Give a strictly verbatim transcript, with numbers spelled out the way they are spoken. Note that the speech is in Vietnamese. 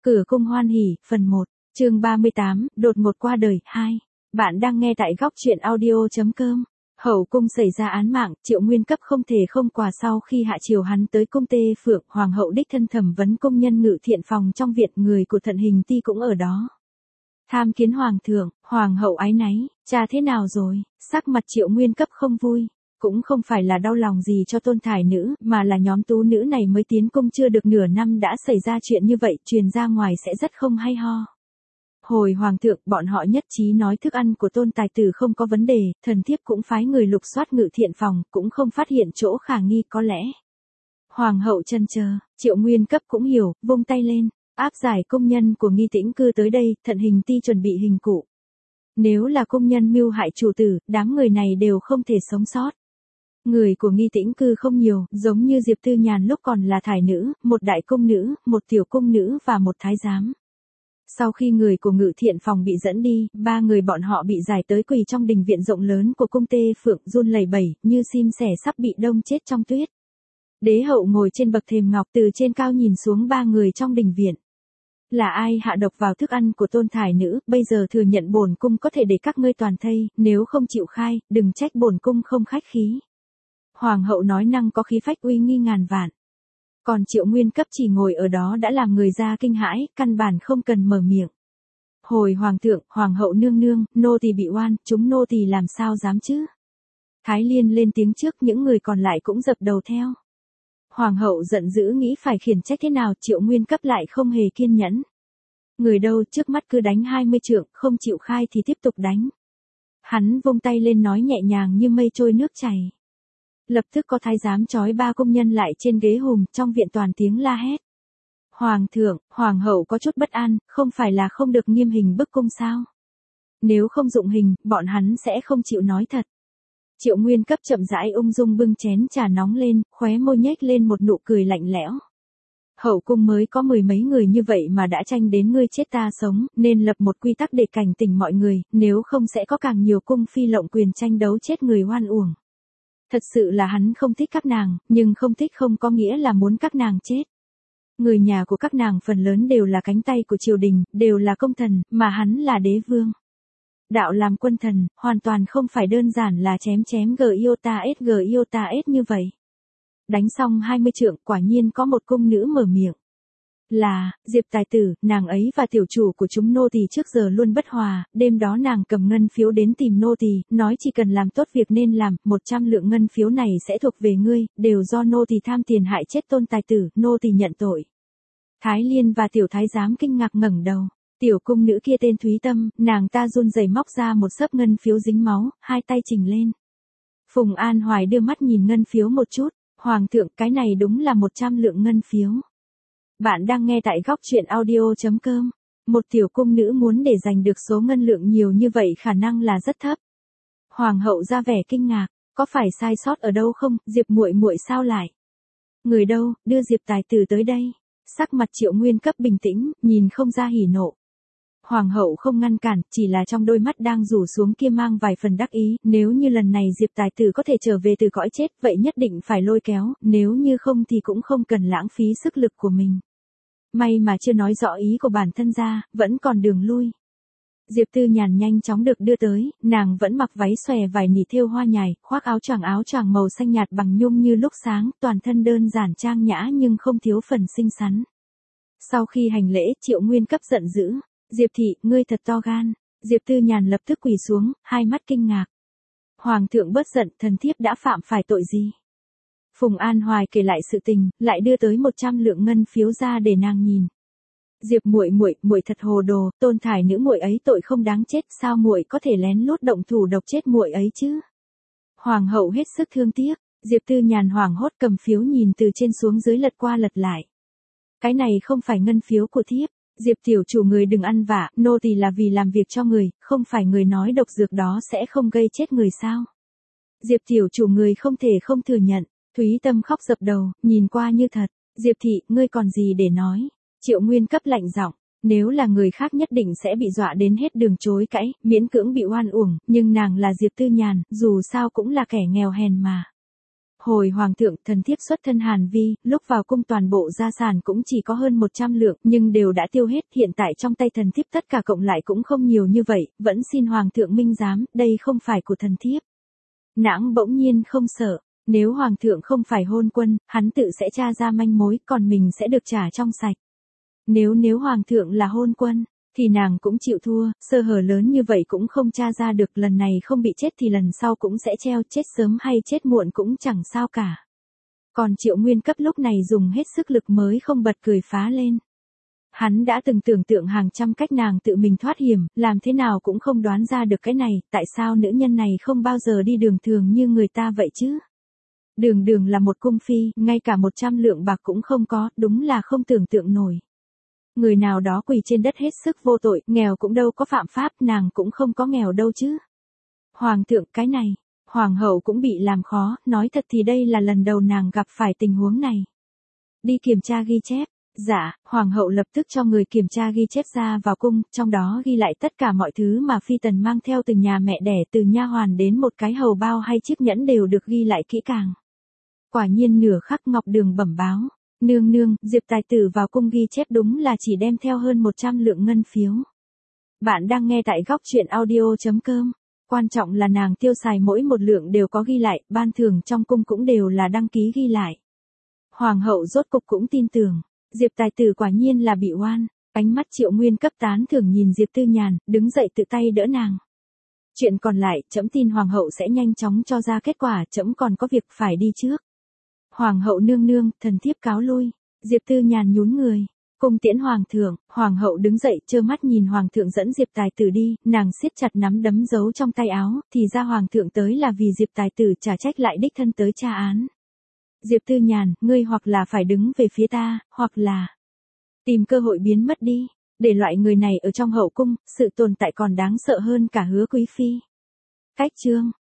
Cửa cung hoan hỉ, phần một, chương ba mươi tám, đột ngột qua đời, hai. Bạn đang nghe tại góc truyện audio.com. Hậu cung xảy ra án mạng, Triệu Nguyên Cấp không thể không quà sau khi hạ triều hắn tới cung Tê Phượng, hoàng hậu đích thân thẩm vấn công nhân ngự thiện phòng trong viện, người của Thận Hình Ti cũng ở đó. Tham kiến hoàng thượng, hoàng hậu áy náy, cha thế nào rồi? Sắc mặt Triệu Nguyên Cấp không vui. Cũng không phải là đau lòng gì cho Tôn Thải Nữ, mà là nhóm tú nữ này mới tiến cung chưa được nửa năm đã xảy ra chuyện như vậy, truyền ra ngoài sẽ rất không hay ho. Hồi hoàng thượng, bọn họ nhất trí nói thức ăn của Tôn Tài Tử không có vấn đề, thần thiếp cũng phái người lục soát ngự thiện phòng, cũng không phát hiện chỗ khả nghi, có lẽ. Hoàng hậu chần chờ, Triệu Nguyên Cấp cũng hiểu, vung tay lên, áp giải công nhân của Nghi Tĩnh Cư tới đây, Thận Hình Ti chuẩn bị hình cụ. Nếu là công nhân mưu hại chủ tử, đám người này đều không thể sống sót. Người của Nghi Tĩnh Cư không nhiều, giống như Diệp Tư Nhàn lúc còn là thải nữ, một đại cung nữ, một tiểu cung nữ và một thái giám. Sau khi người của ngự thiện phòng bị dẫn đi, ba người bọn họ bị giải tới quỳ trong đình viện rộng lớn của cung Tê Phượng, run lẩy bẩy, như sim sẻ sắp bị đông chết trong tuyết. Đế hậu ngồi trên bậc thềm ngọc từ trên cao nhìn xuống ba người trong đình viện. Là ai hạ độc vào thức ăn của Tôn Thải Nữ, bây giờ thừa nhận bổn cung có thể để các ngươi toàn thây, nếu không chịu khai, đừng trách bổn cung không khách khí. Hoàng hậu nói năng có khí phách uy nghi ngàn vạn. Còn Triệu Nguyên Cấp chỉ ngồi ở đó đã làm người ra kinh hãi, căn bản không cần mở miệng. Hồi hoàng thượng, hoàng hậu nương nương, nô tỳ bị oan, chúng nô tỳ làm sao dám chứ? Thái Liên lên tiếng trước, những người còn lại cũng dập đầu theo. Hoàng hậu giận dữ nghĩ phải khiển trách thế nào, Triệu Nguyên Cấp lại không hề kiên nhẫn. Người đâu trước mắt cứ đánh hai mươi trượng, không chịu khai thì tiếp tục đánh. Hắn vung tay lên nói nhẹ nhàng như mây trôi nước chảy. Lập tức có thái giám trói ba công nhân lại trên ghế hùm, trong viện toàn tiếng la hét. Hoàng thượng, hoàng hậu có chút bất an, không phải là không được nghiêm hình bức cung sao? Nếu không dụng hình, bọn hắn sẽ không chịu nói thật. Triệu Nguyên Cấp chậm rãi ung dung bưng chén trà nóng lên, khóe môi nhếch lên một nụ cười lạnh lẽo. Hậu cung mới có mười mấy người như vậy mà đã tranh đến ngươi chết ta sống, nên lập một quy tắc để cảnh tỉnh mọi người, nếu không sẽ có càng nhiều cung phi lộng quyền tranh đấu chết người oan uổng. Thật sự là hắn không thích các nàng, nhưng không thích không có nghĩa là muốn các nàng chết. Người nhà của các nàng phần lớn đều là cánh tay của triều đình, đều là công thần, mà hắn là đế vương. Đạo làm quân thần, hoàn toàn không phải đơn giản là chém chém gờ iota s gờ iota s như vậy. Đánh xong hai mươi trượng, quả nhiên có một cung nữ mở miệng. Là, Diệp Tài Tử, nàng ấy và tiểu chủ của chúng nô tỳ trước giờ luôn bất hòa, đêm đó nàng cầm ngân phiếu đến tìm nô tỳ, nói chỉ cần làm tốt việc nên làm, một trăm lượng ngân phiếu này sẽ thuộc về ngươi, đều do nô tỳ tham tiền hại chết Tôn Tài Tử, nô tỳ nhận tội. Thái Liên và tiểu thái giám kinh ngạc ngẩng đầu, tiểu cung nữ kia tên Thúy Tâm, nàng ta run rẩy móc ra một xấp ngân phiếu dính máu, hai tay chỉnh lên. Phùng An Hoài đưa mắt nhìn ngân phiếu một chút, hoàng thượng, cái này đúng là một trăm lượng ngân phiếu. Bạn đang nghe tại góc truyện audio.com. Một tiểu cung nữ muốn để giành được số ngân lượng nhiều như vậy khả năng là rất thấp. Hoàng hậu ra vẻ kinh ngạc, có phải sai sót ở đâu không, Diệp muội muội sao lại? Người đâu, đưa Diệp Tài Tử tới đây. Sắc mặt Triệu Nguyên Cấp bình tĩnh, nhìn không ra hỉ nộ. Hoàng hậu không ngăn cản, chỉ là trong đôi mắt đang rủ xuống kia mang vài phần đắc ý, nếu như lần này Diệp Tài Tử có thể trở về từ cõi chết, vậy nhất định phải lôi kéo, nếu như không thì cũng không cần lãng phí sức lực của mình. May mà chưa nói rõ ý của bản thân ra, vẫn còn đường lui. Diệp Tư Nhàn nhanh chóng được đưa tới, nàng vẫn mặc váy xòe vải nỉ thêu hoa nhài, khoác áo choàng áo choàng màu xanh nhạt bằng nhung như lúc sáng, toàn thân đơn giản trang nhã nhưng không thiếu phần xinh xắn. Sau khi hành lễ, Triệu Nguyên Cấp giận dữ. Diệp thị, ngươi thật to gan. Diệp Tư Nhàn lập tức quỳ xuống, hai mắt kinh ngạc. Hoàng thượng bớt giận, thần thiếp đã phạm phải tội gì? Phùng An Hoài kể lại sự tình, lại đưa tới một trăm lượng ngân phiếu ra để nàng nhìn. Diệp muội muội, muội thật hồ đồ, Tôn Thải Nữ muội ấy tội không đáng chết, sao muội có thể lén lút động thủ độc chết muội ấy chứ? Hoàng hậu hết sức thương tiếc, Diệp Tư Nhàn hoảng hốt cầm phiếu nhìn từ trên xuống dưới lật qua lật lại. Cái này không phải ngân phiếu của thiếp. Diệp tiểu chủ, người đừng ăn vạ, nô tỳ là vì làm việc cho người, không phải người nói độc dược đó sẽ không gây chết người sao? Diệp tiểu chủ, người không thể không thừa nhận. Thúy Tâm khóc dập đầu, nhìn qua như thật. Diệp thị, ngươi còn gì để nói? Triệu Nguyên Cấp lạnh giọng, nếu là người khác nhất định sẽ bị dọa đến hết đường chối cãi, miễn cưỡng bị oan uổng, nhưng nàng là Diệp Tư Nhàn, dù sao cũng là kẻ nghèo hèn mà. Hồi hoàng thượng, thần thiếp xuất thân Hàn Vi, lúc vào cung toàn bộ gia sản cũng chỉ có hơn một trăm lượng, nhưng đều đã tiêu hết, hiện tại trong tay thần thiếp tất cả cộng lại cũng không nhiều như vậy, vẫn xin hoàng thượng minh giám, đây không phải của thần thiếp. Nãng bỗng nhiên không sợ, nếu hoàng thượng không phải hôn quân, hắn tự sẽ tra ra manh mối, còn mình sẽ được trả trong sạch. Nếu nếu hoàng thượng là hôn quân, thì nàng cũng chịu thua, sơ hở lớn như vậy cũng không tra ra được, lần này không bị chết thì lần sau cũng sẽ treo, chết sớm hay chết muộn cũng chẳng sao cả. Còn Triệu Nguyên Cấp lúc này dùng hết sức lực mới không bật cười phá lên. Hắn đã từng tưởng tượng hàng trăm cách nàng tự mình thoát hiểm, làm thế nào cũng không đoán ra được cái này, tại sao nữ nhân này không bao giờ đi đường thường như người ta vậy chứ? Đường đường là một cung phi, ngay cả một trăm lượng bạc cũng không có, đúng là không tưởng tượng nổi. Người nào đó quỳ trên đất hết sức vô tội, nghèo cũng đâu có phạm pháp, nàng cũng không có nghèo đâu chứ. Hoàng thượng, cái này, hoàng hậu cũng bị làm khó, nói thật thì đây là lần đầu nàng gặp phải tình huống này. Đi kiểm tra ghi chép. Dạ, hoàng hậu lập tức cho người kiểm tra ghi chép ra vào cung, trong đó ghi lại tất cả mọi thứ mà phi tần mang theo từ nhà mẹ đẻ, từ nha hoàn đến một cái hầu bao hay chiếc nhẫn đều được ghi lại kỹ càng. Quả nhiên nửa khắc Ngọc Đường bẩm báo, nương nương, Diệp tài tử vào cung ghi chép đúng là chỉ đem theo hơn một trăm lượng ngân phiếu. Bạn đang nghe tại góc truyện audio chấm com. Quan trọng là nàng tiêu xài mỗi một lượng đều có ghi lại, ban thưởng trong cung cũng đều là đăng ký ghi lại. Hoàng hậu rốt cục cũng tin tưởng. Diệp tài tử quả nhiên là bị oan, ánh mắt Triệu Nguyên Cấp tán thưởng nhìn Diệp Tư Nhàn, đứng dậy tự tay đỡ nàng. Chuyện còn lại, trẫm tin hoàng hậu sẽ nhanh chóng cho ra kết quả, trẫm còn có việc phải đi trước. Hoàng hậu nương nương, thần thiếp cáo lui. Diệp Tư Nhàn nhún người, cung tiễn hoàng thượng. Hoàng hậu đứng dậy, trơ mắt nhìn hoàng thượng dẫn Diệp tài tử đi, nàng siết chặt nắm đấm giấu trong tay áo, thì ra hoàng thượng tới là vì Diệp tài tử trả trách lại đích thân tới tra án. Diệp Tư Nhàn, ngươi hoặc là phải đứng về phía ta, hoặc là tìm cơ hội biến mất đi, để loại người này ở trong hậu cung, sự tồn tại còn đáng sợ hơn cả Hứa quý phi. Cách chương